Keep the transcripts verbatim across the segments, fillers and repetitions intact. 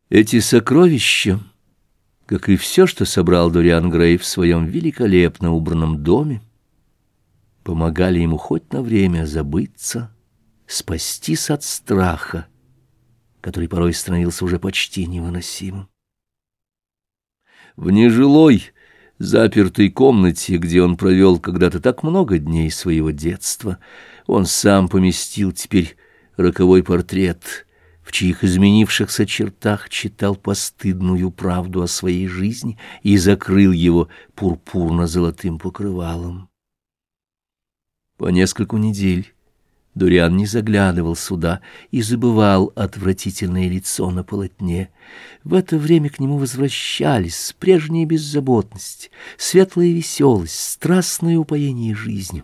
Эти сокровища, как и все, что собрал Дориан Грей в своем великолепно убранном доме, помогали ему хоть на время забыться, спастись от страха, который порой становился уже почти невыносимым. В нежилой, запертой комнате, где он провел когда-то так много дней своего детства, он сам поместил теперь роковой портрет, в чьих изменившихся чертах читал постыдную правду о своей жизни и закрыл его пурпурно-золотым покрывалом. По нескольку недель Дориан не заглядывал сюда и забывал отвратительное лицо на полотне. В это время к нему возвращались прежняя беззаботность, светлая веселость, страстное упоение жизнью.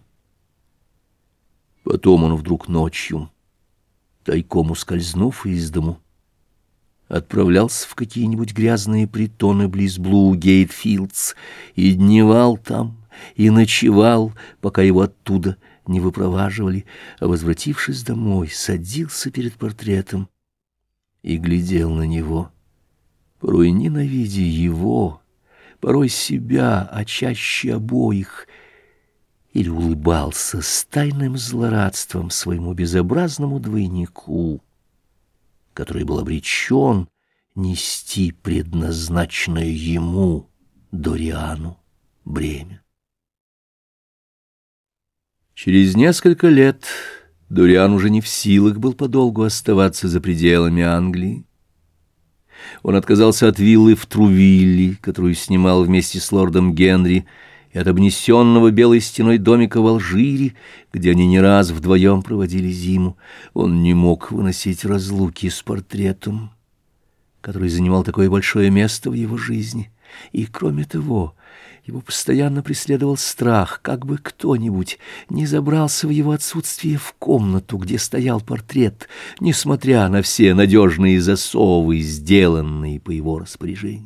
Потом он вдруг ночью, тайком ускользнув из дому, отправлялся в какие-нибудь грязные притоны близ Блу-Гейтфилдс и дневал там, и ночевал, пока его оттуда не выпроваживали, а, возвратившись домой, садился перед портретом и глядел на него, порой ненавидя его, порой себя, а чаще обоих, или улыбался с тайным злорадством своему безобразному двойнику, который был обречен нести предназначенное ему, Дориану, бремя. Через несколько лет Дориан уже не в силах был подолгу оставаться за пределами Англии. Он отказался от виллы в Трувилле, которую снимал вместе с лордом Генри, и от обнесенного белой стеной домика в Алжире, где они не раз вдвоем проводили зиму. Он не мог выносить разлуки с портретом, который занимал такое большое место в его жизни. И, кроме того, его постоянно преследовал страх, как бы кто-нибудь не забрался в его отсутствие в комнату, где стоял портрет, несмотря на все надежные засовы, сделанные по его распоряжению.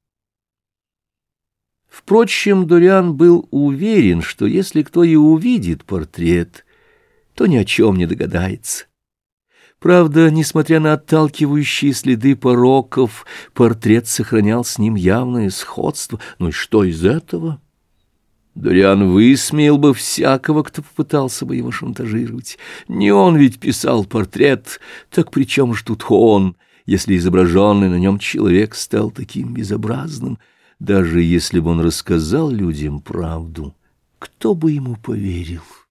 Впрочем, Дориан был уверен, что если кто и увидит портрет, то ни о чем не догадается. Правда, несмотря на отталкивающие следы пороков, портрет сохранял с ним явное сходство. Ну и что из этого? Дориан высмеял бы всякого, кто попытался бы его шантажировать. Не он ведь писал портрет, так при чем же тут он, если изображенный на нем человек стал таким безобразным? Даже если бы он рассказал людям правду, кто бы ему поверил?